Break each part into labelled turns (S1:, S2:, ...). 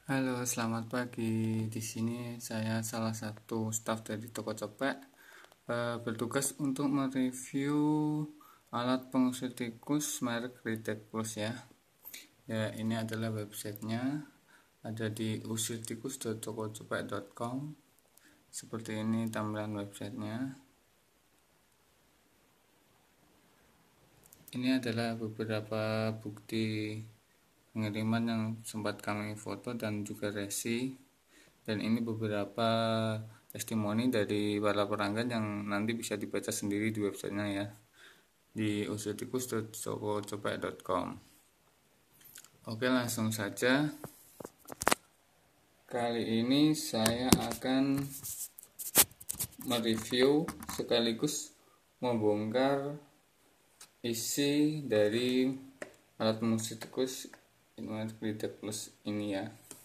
S1: Halo, selamat pagi. Di sini saya salah satu staf dari toko Cepek, bertugas untuk mereview alat pengusir tikus merek Ritek Plus ya. Ya, ini adalah websitenya. Ada di usirtikus.tokocepek.com. Seperti ini tampilan websitenya. Ini adalah beberapa bukti pengiriman yang sempat kami foto dan juga resi. Dan ini beberapa testimoni dari para pelanggan yang nanti bisa dibaca sendiri di websitenya ya, di usirtikus.tokocepek.com. Oke, langsung saja. Kali ini saya akan mereview sekaligus membongkar isi dari alat pengusir tikus Ritek Plus ini ya.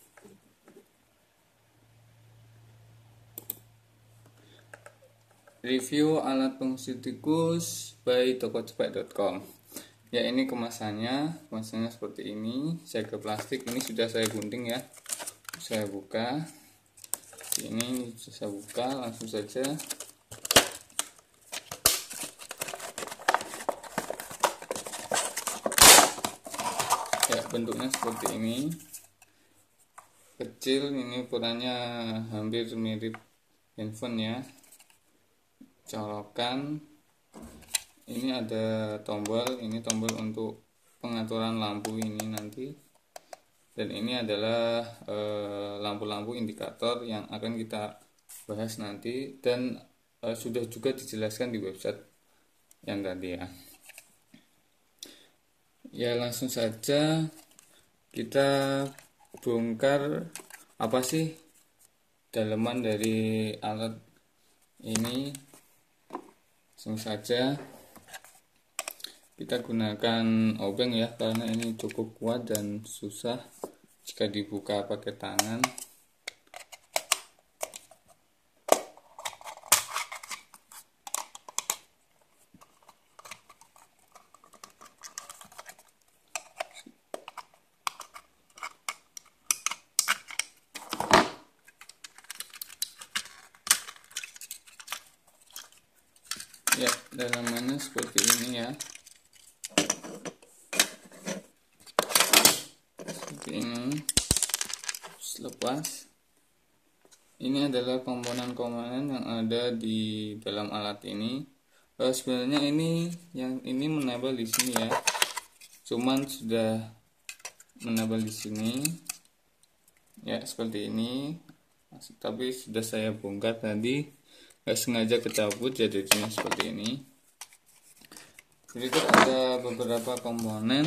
S1: Review alat pengusir tikus by tokocepek.com. Ya, ini kemasannya seperti ini. Segel plastik ini sudah saya gunting ya. Saya buka. Ini saya buka langsung saja. Ya, bentuknya seperti ini. Kecil, ini ukurannya hampir mirip handphone ya. Colokan. Ini ada tombol, ini tombol untuk pengaturan lampu ini nanti. Dan ini adalah lampu-lampu indikator yang akan kita bahas nanti, dan sudah juga dijelaskan di website yang tadi ya. Ya, langsung saja kita bongkar apa sih daleman dari alat ini. Langsung saja kita gunakan obeng ya, karena ini cukup kuat dan susah jika dibuka pakai tangan. Ya, dalamannya seperti ini ya. Seperti ini. Lepas. Ini adalah komponen-komponen yang ada di dalam alat ini. Sebenarnya ini menempel di sini ya. Cuman sudah menempel di sini. Ya, seperti ini. Tapi sudah saya bongkar tadi. Nggak sengaja kecabut, jadinya seperti ini. Berikut ada beberapa komponen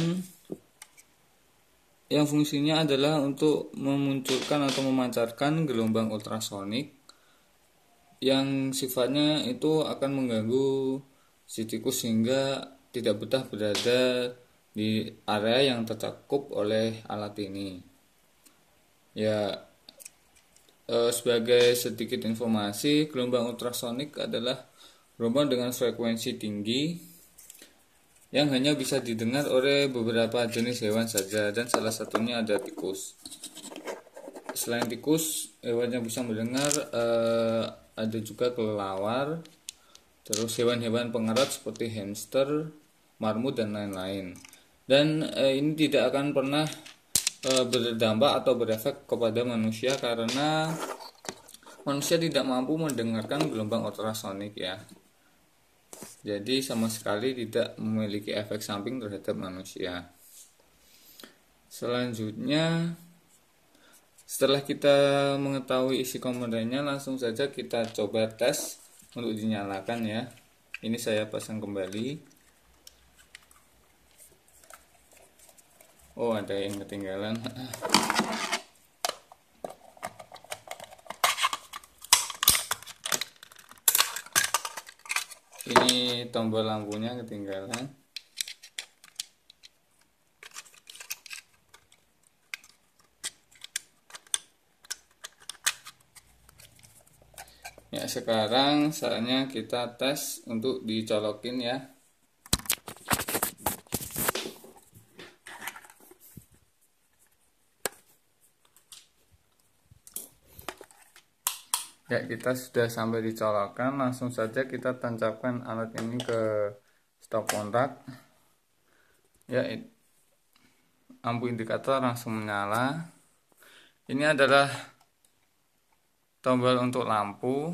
S1: yang fungsinya adalah untuk memunculkan atau memancarkan gelombang ultrasonik yang sifatnya itu akan mengganggu si tikus sehingga tidak betah berada di area yang tercakup oleh alat ini. Ya, sebagai sedikit informasi, gelombang ultrasonik adalah gelombang dengan frekuensi tinggi yang hanya bisa didengar oleh beberapa jenis hewan saja, dan salah satunya ada tikus. Selain tikus, hewan yang bisa mendengar ada juga kelelawar, terus hewan-hewan pengerat seperti hamster, marmut, dan lain-lain. Dan ini tidak akan pernah berdampak atau berefek kepada manusia karena manusia tidak mampu mendengarkan gelombang ultrasonik ya. Jadi sama sekali tidak memiliki efek samping terhadap manusia. Selanjutnya, setelah kita mengetahui isi komponennya, langsung saja kita coba tes untuk dinyalakan ya. Ini saya pasang kembali. Oh, ada yang ketinggalan. Ini tombol lampunya ketinggalan. Ya, sekarang saatnya kita tes untuk dicolokin ya. Ya, kita sudah sampai di colokan, langsung saja kita tancapkan alat ini ke stop kontak. Ya, lampu indikator langsung menyala. Ini adalah tombol untuk lampu.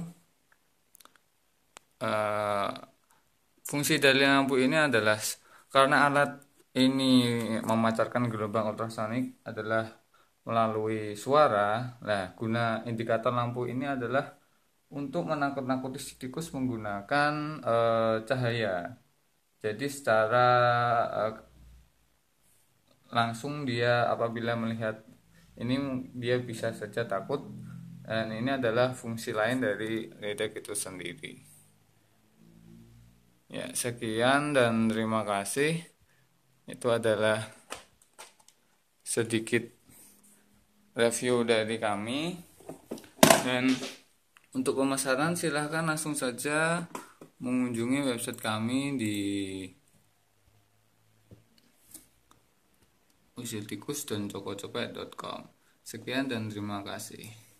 S1: Fungsi dari lampu ini adalah karena alat ini memancarkan gelombang ultrasonik adalah melalui suara. Nah, guna indikator lampu ini adalah untuk menakut-nakuti si tikus menggunakan cahaya. Jadi secara langsung dia apabila melihat ini dia bisa saja takut, dan ini adalah fungsi lain dari ledek itu sendiri. Ya, sekian dan terima kasih. Itu adalah sedikit review dari kami, dan untuk pemesanan silahkan langsung saja mengunjungi website kami di usiltikus dan cokocopet.com. Sekian dan terima kasih.